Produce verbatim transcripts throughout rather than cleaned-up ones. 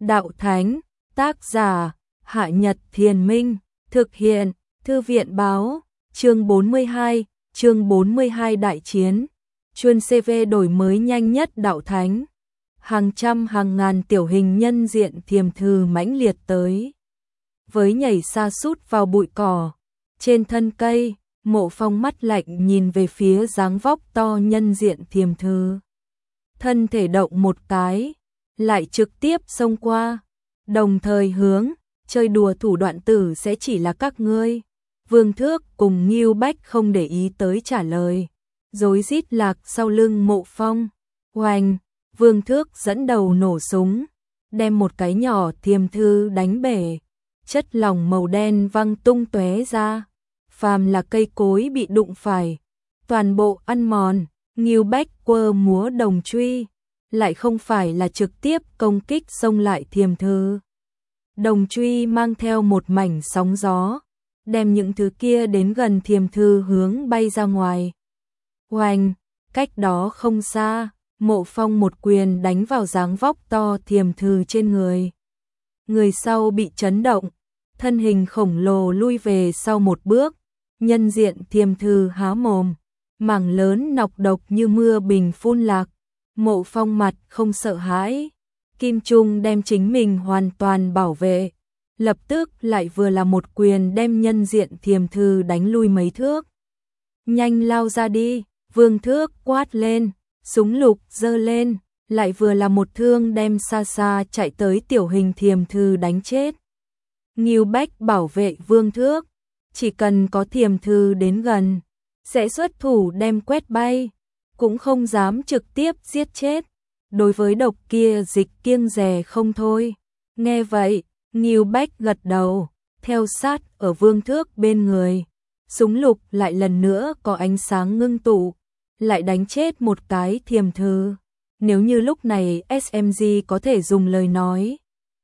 Đạo Thánh, tác giả, Hạ Nhật Thiền Minh, thực hiện, Thư viện Báo, chương bốn mươi hai, chương bốn mươi hai Đại Chiến, chuyên xê vê đổi mới nhanh nhất Đạo Thánh. Hàng trăm hàng ngàn tiểu hình nhân diện thiềm thử mãnh liệt tới. Với nhảy sa sút vào bụi cỏ, trên thân cây, Mộ Phong mắt lạnh nhìn về phía dáng vóc to nhân diện thiềm thử. Thân thể động một cái, lại trực tiếp xông qua, đồng thời hướng, chơi đùa thủ đoạn tử sẽ chỉ là các ngươi. Vương Thước cùng Ngưu Bách không để ý tới trả lời, rối rít lạc sau lưng Mộ Phong. Oanh, Vương Thước dẫn đầu nổ súng, đem một cái nhỏ thiềm thư đánh bể, chất lỏng màu đen văng tung tóe ra, phàm là cây cối bị đụng phải, toàn bộ ăn mòn. Ngưu Bách quơ múa đồng truy, lại không phải là trực tiếp công kích xông lại thiềm thư. Đồng truy mang theo một mảnh sóng gió, đem những thứ kia đến gần thiềm thư hướng bay ra ngoài. Oanh, cách đó không xa, Mộ Phong một quyền đánh vào dáng vóc to thiềm thư trên người. Người sau bị chấn động, thân hình khổng lồ lui về sau một bước, nhân diện thiềm thư há mồm, mảng lớn nọc độc như mưa bình phun lạc. Mộ Phong mặt không sợ hãi, kim trung đem chính mình hoàn toàn bảo vệ, lập tức lại vừa là một quyền đem nhân diện thiềm thư đánh lui mấy thước. Nhanh lao ra đi, Vương Thước quát lên, súng lục giơ lên, lại vừa là một thương đem xa xa chạy tới tiểu hình thiềm thư đánh chết. Ngưu Bách bảo vệ Vương Thước, chỉ cần có thiềm thư đến gần, sẽ xuất thủ đem quét bay, cũng không dám trực tiếp giết chết. Đối với độc kia dịch kiêng dè không thôi. Nghe vậy, Ngưu Bách gật đầu, theo sát ở Vương Thước bên người. Súng lục lại lần nữa có ánh sáng ngưng tụ, lại đánh chết một cái thiềm thư. Nếu như lúc này ét em giê có thể dùng lời nói,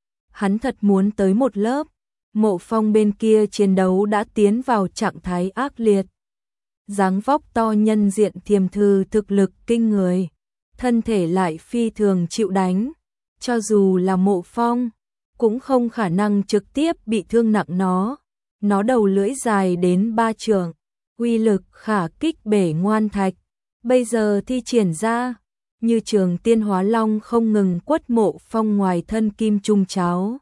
hắn thật muốn tới một lớp. Mộ Phong bên kia chiến đấu đã tiến vào trạng thái ác liệt. Dáng vóc to nhân diện thiềm thư thực lực kinh người, thân thể lại phi thường chịu đánh, cho dù là Mộ Phong cũng không khả năng trực tiếp bị thương nặng nó. Nó đầu lưỡi dài đến ba trượng, uy lực khả kích bể ngoan thạch, bây giờ thi triển ra, như trường tiên hóa long không ngừng quất Mộ Phong ngoài thân kim trung cháo.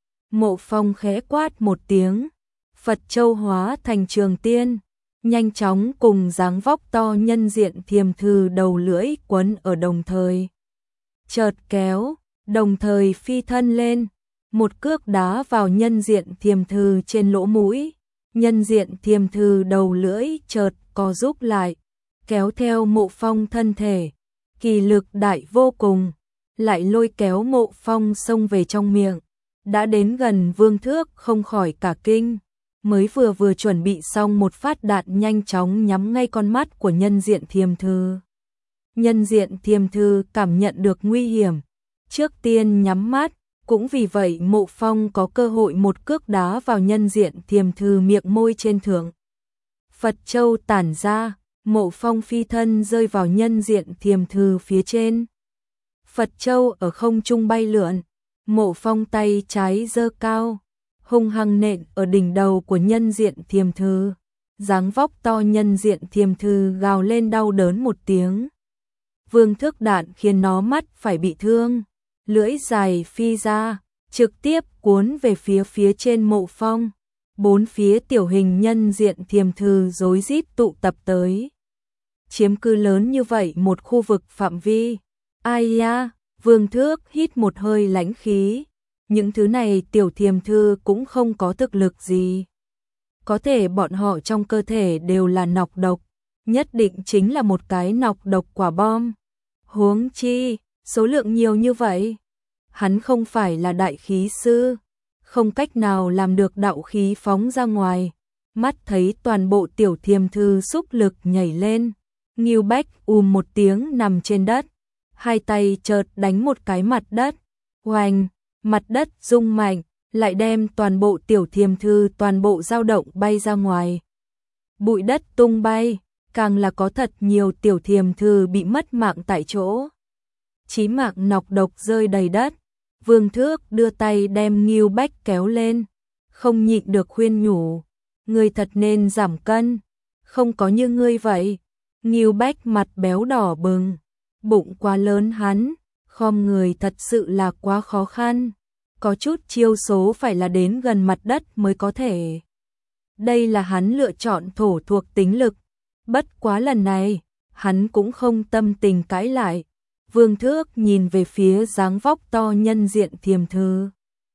Mộ Phong khẽ quát một tiếng, Phật Châu hóa thành trường tiên, nhanh chóng cùng dáng vóc to nhân diện thiềm thư đầu lưỡi quấn ở đồng thời. Chợt kéo, đồng thời phi thân lên, một cước đá vào nhân diện thiềm thư trên lỗ mũi. Nhân diện thiềm thư đầu lưỡi chợt co rúm lại, kéo theo Mộ Phong thân thể, kỳ lực đại vô cùng, lại lôi kéo Mộ Phong xông về trong miệng. Đã đến gần Vương Thước không khỏi cả kinh, mới vừa vừa chuẩn bị xong một phát đạn nhanh chóng nhắm ngay con mắt của nhân diện thiềm thư. Nhân diện thiềm thư cảm nhận được nguy hiểm, trước tiên nhắm mắt, cũng vì vậy Mộ Phong có cơ hội một cước đá vào nhân diện thiềm thư miệng môi trên thượng. Phật Châu tản ra, Mộ Phong phi thân rơi vào nhân diện thiềm thư phía trên. Phật Châu ở không trung bay lượn, Mộ Phong tay trái giơ cao, hung hăng nện ở đỉnh đầu của nhân diện thiềm thư. Dáng vóc to nhân diện thiềm thư gào lên đau đớn một tiếng. Vương Thước đạn khiến nó mắt phải bị thương, lưỡi dài phi ra, trực tiếp cuốn về phía phía trên Mộ Phong. Bốn phía tiểu hình nhân diện thiềm thư rối rít tụ tập tới, chiếm cứ lớn như vậy một khu vực phạm vi. Ai ya, Vương Thước hít một hơi lãnh khí. Những thứ này tiểu thiềm thư cũng không có thực lực gì. Có thể bọn họ trong cơ thể đều là nọc độc, nhất định chính là một cái nọc độc quả bom. Huống chi, số lượng nhiều như vậy. Hắn không phải là đại khí sư, không cách nào làm được đạo khí phóng ra ngoài. Mắt thấy toàn bộ tiểu thiềm thư xúc lực nhảy lên, Ngưu Bách ùm một tiếng nằm trên đất, hai tay chợt đánh một cái mặt đất. Oanh, mặt đất rung mạnh, lại đem toàn bộ tiểu thiềm thư toàn bộ dao động bay ra ngoài. Bụi đất tung bay, càng là có thật nhiều tiểu thiềm thư bị mất mạng tại chỗ. Chí mạng nọc độc rơi đầy đất, Vương Thước đưa tay đem Ngưu Bách kéo lên, không nhịn được khuyên nhủ, ngươi thật nên giảm cân, không có như ngươi vậy. Ngưu Bách mặt béo đỏ bừng, bụng quá lớn hắn, khom người thật sự là quá khó khăn, có chút chiêu số phải là đến gần mặt đất mới có thể. Đây là hắn lựa chọn thổ thuộc tính lực, bất quá lần này, hắn cũng không tâm tình cãi lại. Vương Thước nhìn về phía dáng vóc to nhân diện Thiềm Thư.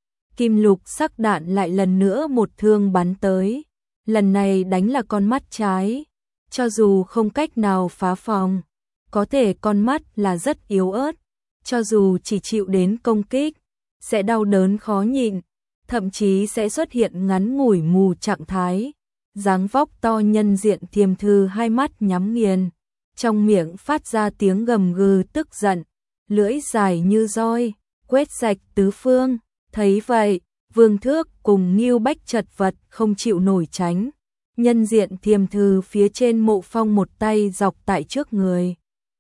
Kim lục sắc đạn lại lần nữa một thương bắn tới, lần này đánh là con mắt trái, cho dù không cách nào phá phòng, có thể con mắt là rất yếu ớt, cho dù chỉ chịu đến công kích, sẽ đau đớn khó nhịn, thậm chí sẽ xuất hiện ngắn ngủi mù trạng thái. Dáng vóc to nhân diện Thiềm Thư hai mắt nhắm nghiền, trong miệng phát ra tiếng gầm gừ tức giận, lưỡi dài như roi, quét sạch tứ phương. Thấy vậy, Vương Thước cùng Ngưu Bách chật vật không chịu nổi tránh. Nhân diện Thiềm Thư phía trên Mộ Phong một tay dọc tại trước người,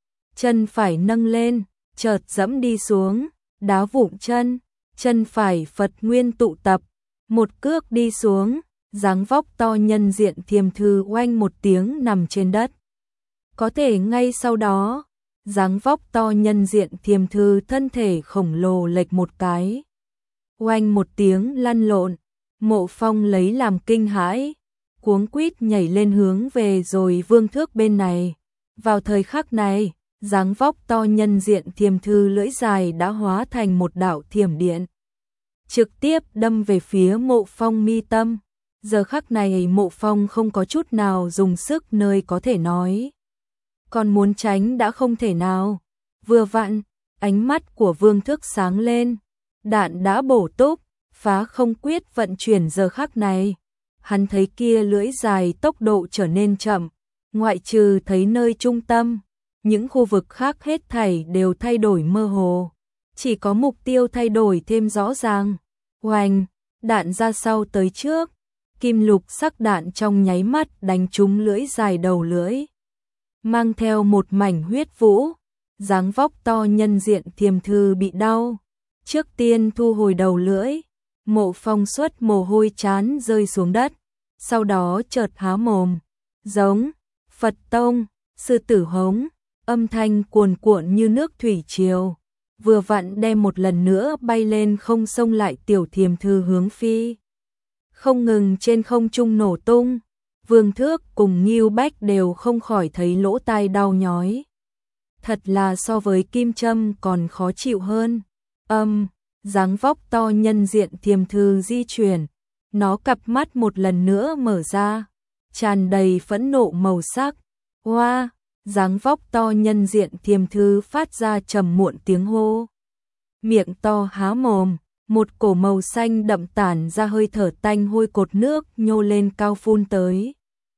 chân phải nâng lên, chợt dẫm đi xuống, đá vụn chân, chân phải Phật nguyên tụ tập, một cước đi xuống, dáng vóc to nhân diện Thiềm Thư oanh một tiếng nằm trên đất. Có thể ngay sau đó, dáng vóc to nhân diện Thiềm Thư thân thể khổng lồ lệch một cái, oanh một tiếng lăn lộn. Mộ Phong lấy làm kinh hãi, cuống quýt nhảy lên hướng về rồi Vương Thước bên này. Vào thời khắc này, dáng vóc to nhân diện Thiềm Thư lưỡi dài đã hóa thành một đạo thiểm điện, trực tiếp đâm về phía Mộ Phong mi tâm. Giờ khắc này Mộ Phong không có chút nào dùng sức nơi có thể nói, còn muốn tránh đã không thể nào. Vừa vặn, ánh mắt của Vương Thước sáng lên, đạn đã bổ túc, phá không quyết vận chuyển. Giờ khắc này, hắn thấy kia lưỡi dài tốc độ trở nên chậm, ngoại trừ thấy nơi trung tâm, những khu vực khác hết thảy đều thay đổi mơ hồ, chỉ có mục tiêu thay đổi thêm rõ ràng. Oanh, đạn ra sau tới trước, kim lục sắc đạn trong nháy mắt đánh trúng lưỡi dài đầu lưỡi, mang theo một mảnh huyết vũ. Dáng vóc to nhân diện Thiềm Thư bị đau, trước tiên thu hồi đầu lưỡi. Mộ Phong xuất mồ hôi chán rơi xuống đất, sau đó chợt há mồm, giống Phật tông, sư tử hống, âm thanh cuồn cuộn như nước thủy triều, vừa vặn đem một lần nữa bay lên không xông lại tiểu Thiềm Thư hướng phi, không ngừng trên không trung nổ tung. Vương Thước cùng Ngưu Bách đều không khỏi thấy lỗ tai đau nhói, thật là so với kim châm còn khó chịu hơn. Âm, dáng vóc to nhân diện Thiềm Thư di chuyển, nó cặp mắt một lần nữa mở ra, tràn đầy phẫn nộ màu sắc. Hoa, dáng vóc to nhân diện Thiềm Thư phát ra trầm muộn tiếng hô, miệng to há mồm, một cổ màu xanh đậm tản ra hơi thở tanh hôi cột nước nhô lên cao phun tới.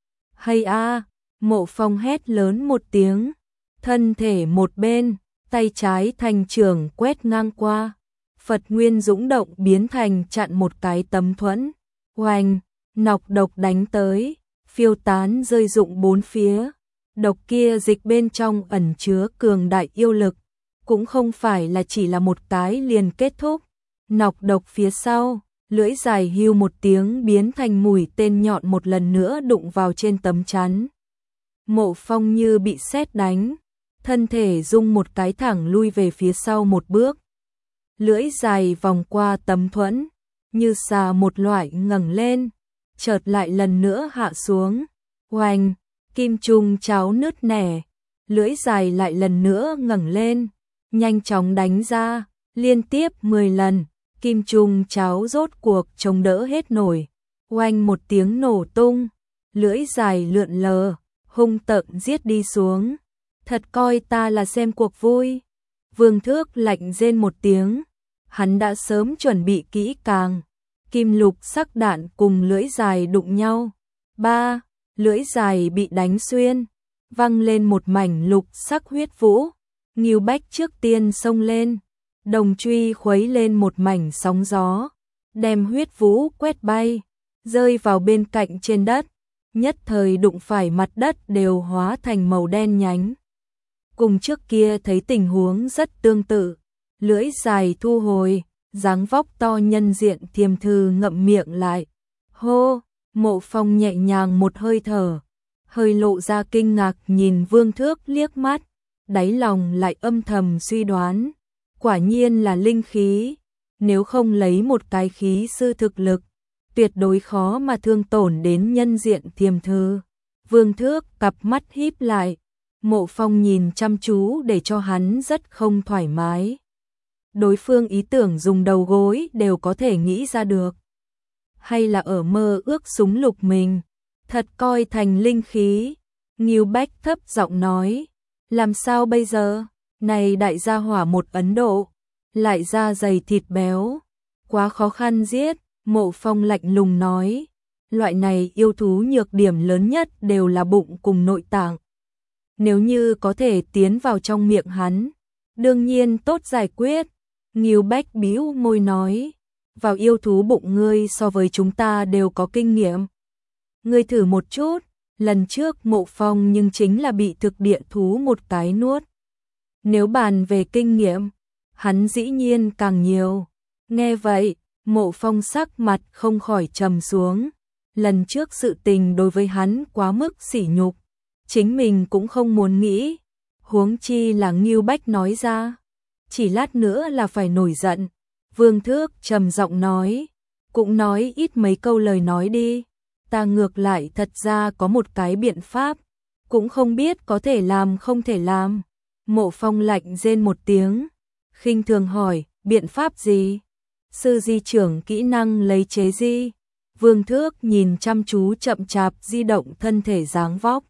Hay a, Mộ Phong hét lớn một tiếng, thân thể một bên, tay trái thành trường quét ngang qua, Phật nguyên dũng động biến thành chặn một cái tấm thuẫn. Oanh, nọc độc đánh tới, phiêu tán rơi rụng bốn phía. Độc kia dịch bên trong ẩn chứa cường đại yêu lực, cũng không phải là chỉ là một cái liền kết thúc. Nọc độc phía sau, lưỡi dài hưu một tiếng biến thành mũi tên nhọn một lần nữa đụng vào trên tấm chắn. Mộ Phong như bị sét đánh, thân thể rung một cái thẳng lui về phía sau một bước. Lưỡi dài vòng qua tấm thuẫn, như xà một loại ngẩng lên, chợt lại lần nữa hạ xuống. Oanh, kim trung cháo nứt nẻ, lưỡi dài lại lần nữa ngẩng lên, nhanh chóng đánh ra, liên tiếp mười lần, kim trung cháo rốt cuộc chống đỡ hết nổi. Oanh một tiếng nổ tung, lưỡi dài lượn lờ, hung tợn giết đi xuống. Thật coi ta là xem cuộc vui. Vương Thước lạnh rên một tiếng, hắn đã sớm chuẩn bị kỹ càng. Kim lục sắc đạn cùng lưỡi dài đụng nhau. Ba, lưỡi dài bị đánh xuyên, văng lên một mảnh lục sắc huyết vũ. Ngưu Bách trước tiên xông lên, đồng truy khuấy lên một mảnh sóng gió, đem huyết vũ quét bay, rơi vào bên cạnh trên đất, nhất thời đụng phải mặt đất đều hóa thành màu đen nhánh. Cùng trước kia thấy tình huống rất tương tự, lưỡi dài thu hồi, Dáng vóc to nhân diện Thiềm Thư ngậm miệng lại. Hô, Mộ Phong nhẹ nhàng một hơi thở, hơi lộ ra kinh ngạc nhìn Vương Thước liếc mắt, đáy lòng lại âm thầm suy đoán, quả nhiên là linh khí, nếu không lấy một cái khí sư thực lực, tuyệt đối khó mà thương tổn đến nhân diện Thiềm Thư. Vương Thước cặp mắt híp lại, Mộ Phong nhìn chăm chú để cho hắn rất không thoải mái. Đối phương ý tưởng dùng đầu gối đều có thể nghĩ ra được. Hay là ở mơ ước súng lục mình, thật coi thành linh khí. Ngưu Bách thấp giọng nói, làm sao bây giờ, này đại gia hỏa một Ấn Độ, lại da dày thịt béo, quá khó khăn giết. Mộ Phong lạnh lùng nói, loại này yêu thú nhược điểm lớn nhất đều là bụng cùng nội tạng. Nếu như có thể tiến vào trong miệng hắn, đương nhiên tốt giải quyết. Ngưu Bách bĩu môi nói, vào yêu thú bụng ngươi so với chúng ta đều có kinh nghiệm. Ngươi thử một chút, lần trước Mộ Phong nhưng chính là bị thực địa thú một cái nuốt. Nếu bàn về kinh nghiệm, hắn dĩ nhiên càng nhiều. Nghe vậy, Mộ Phong sắc mặt không khỏi trầm xuống. Lần trước sự tình đối với hắn quá mức sỉ nhục, chính mình cũng không muốn nghĩ, huống chi là Ngưu Bách nói ra, chỉ lát nữa là phải nổi giận. Vương Thước trầm giọng nói, cũng nói ít mấy câu lời nói đi, ta ngược lại thật ra có một cái biện pháp, cũng không biết có thể làm không thể làm. Mộ Phong lạnh rên một tiếng, khinh thường hỏi, biện pháp gì? Sư di trưởng kỹ năng lấy chế di. Vương Thước nhìn chăm chú chậm chạp di động thân thể dáng vóc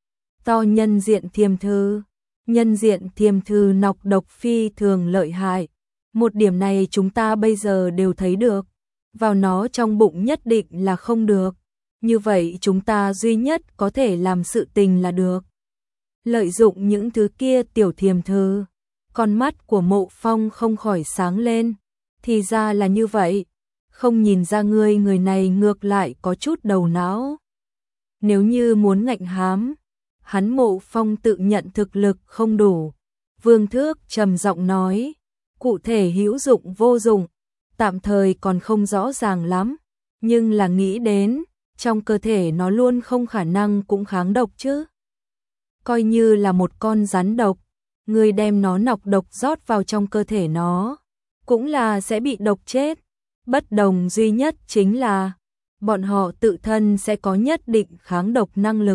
to nhân diện Thiềm Thư. Nhân diện Thiềm Thư nọc độc phi thường lợi hại, một điểm này chúng ta bây giờ đều thấy được, vào nó trong bụng nhất định là không được, như vậy chúng ta duy nhất có thể làm sự tình là được lợi dụng những thứ kia. Tiểu Thiềm Thư, con mắt của Mộ Phong không khỏi sáng lên, thì ra là như vậy, không nhìn ra ngươi người này ngược lại có chút đầu não. Nếu như muốn ngạnh hám, hắn Mộ Phong tự nhận thực lực không đủ. Vương Thước trầm giọng nói, cụ thể hữu dụng vô dụng, tạm thời còn không rõ ràng lắm, nhưng là nghĩ đến, trong cơ thể nó luôn không khả năng cũng kháng độc chứ. Coi như là một con rắn độc, người đem nó nọc độc rót vào trong cơ thể nó, cũng là sẽ bị độc chết. Bất đồng duy nhất chính là, bọn họ tự thân sẽ có nhất định kháng độc năng lực.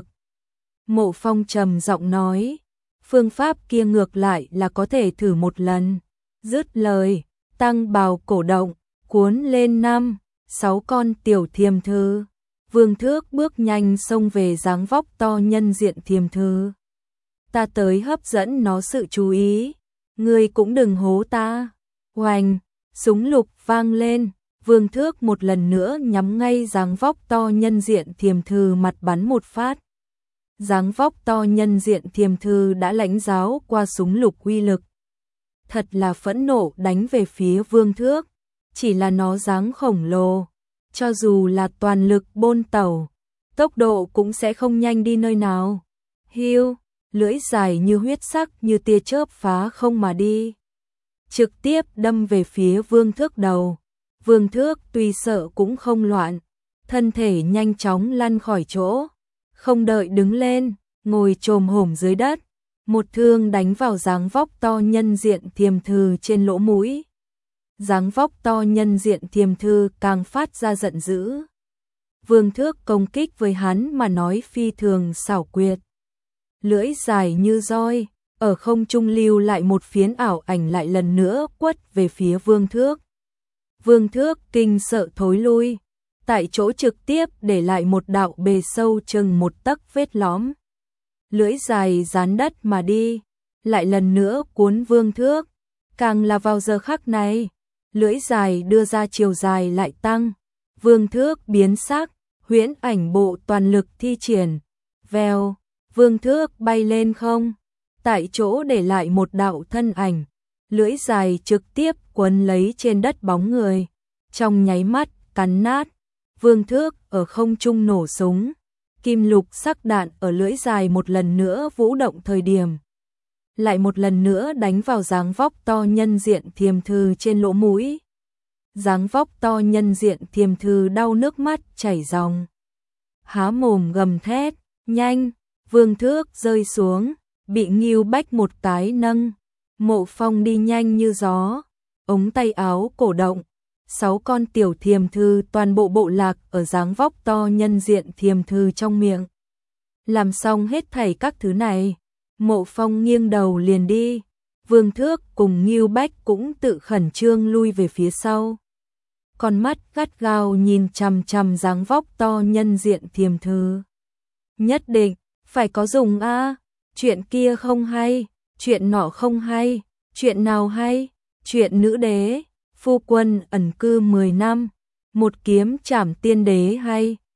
Mộ Phong trầm giọng nói, phương pháp kia ngược lại là có thể thử một lần. Dứt lời, tăng bào cổ động, cuốn lên năm, sáu con tiểu Thiềm Thư. Vương Thước bước nhanh xông về dáng vóc to nhân diện Thiềm Thư. Ta tới hấp dẫn nó sự chú ý, ngươi cũng đừng hố ta. Oanh, súng lục vang lên, Vương Thước một lần nữa nhắm ngay dáng vóc to nhân diện Thiềm Thư mặt bắn một phát. Dáng vóc to nhân diện Thiềm Thư đã lãnh giáo qua súng lục uy lực, thật là phẫn nộ đánh về phía Vương Thước, chỉ là nó dáng khổng lồ, cho dù là toàn lực bôn tẩu, tốc độ cũng sẽ không nhanh đi nơi nào. Hiu, lưỡi dài như huyết sắc như tia chớp phá không mà đi, trực tiếp đâm về phía Vương Thước đầu. Vương Thước tuy sợ cũng không loạn, thân thể nhanh chóng lăn khỏi chỗ, không đợi đứng lên, ngồi chồm hổm dưới đất, một thương đánh vào dáng vóc to nhân diện Thiềm Thư trên lỗ mũi. Dáng vóc to nhân diện Thiềm Thư càng phát ra giận dữ. Vương Thước công kích với hắn mà nói phi thường xảo quyệt, lưỡi dài như roi, ở không trung lưu lại một phiến ảo ảnh lại lần nữa quất về phía Vương Thước. Vương Thước kinh sợ thối lui, tại chỗ trực tiếp để lại một đạo bề sâu chừng một tấc vết lõm. Lưỡi dài dán đất mà đi, lại lần nữa cuốn Vương Thước. Càng là vào giờ khắc này, lưỡi dài đưa ra chiều dài lại tăng. Vương Thước biến sắc, huyễn ảnh bộ toàn lực thi triển. Vèo, Vương Thước bay lên không, tại chỗ để lại một đạo thân ảnh. Lưỡi dài trực tiếp quấn lấy trên đất bóng người, trong nháy mắt cắn nát. Vương Thước ở không trung nổ súng, kim lục sắc đạn ở lưỡi dài một lần nữa vũ động thời điểm, lại một lần nữa đánh vào dáng vóc to nhân diện Thiềm Thư trên lỗ mũi. dáng vóc to nhân diện Thiềm Thư đau nước mắt chảy ròng. Há mồm gầm thét, nhanh, vương thước rơi xuống, bị Ngưu Bách một cái nâng. Mộ Phong đi nhanh như gió, ống tay áo cổ động, sáu con tiểu Thiềm Thư toàn bộ bộ lạc ở dáng vóc to nhân diện Thiềm Thư trong miệng. Làm xong hết thảy các thứ này, Mộ Phong nghiêng đầu liền đi, Vương Thước cùng Ngưu Bách cũng tự khẩn trương lui về phía sau. Con mắt gắt gao nhìn chằm chằm dáng vóc to nhân diện Thiềm Thư. Nhất định, phải có dùng a, chuyện kia không hay, chuyện nọ không hay, chuyện nào hay, chuyện nữ đế, phu quân ẩn cư mười năm, một kiếm trảm tiên đế hay.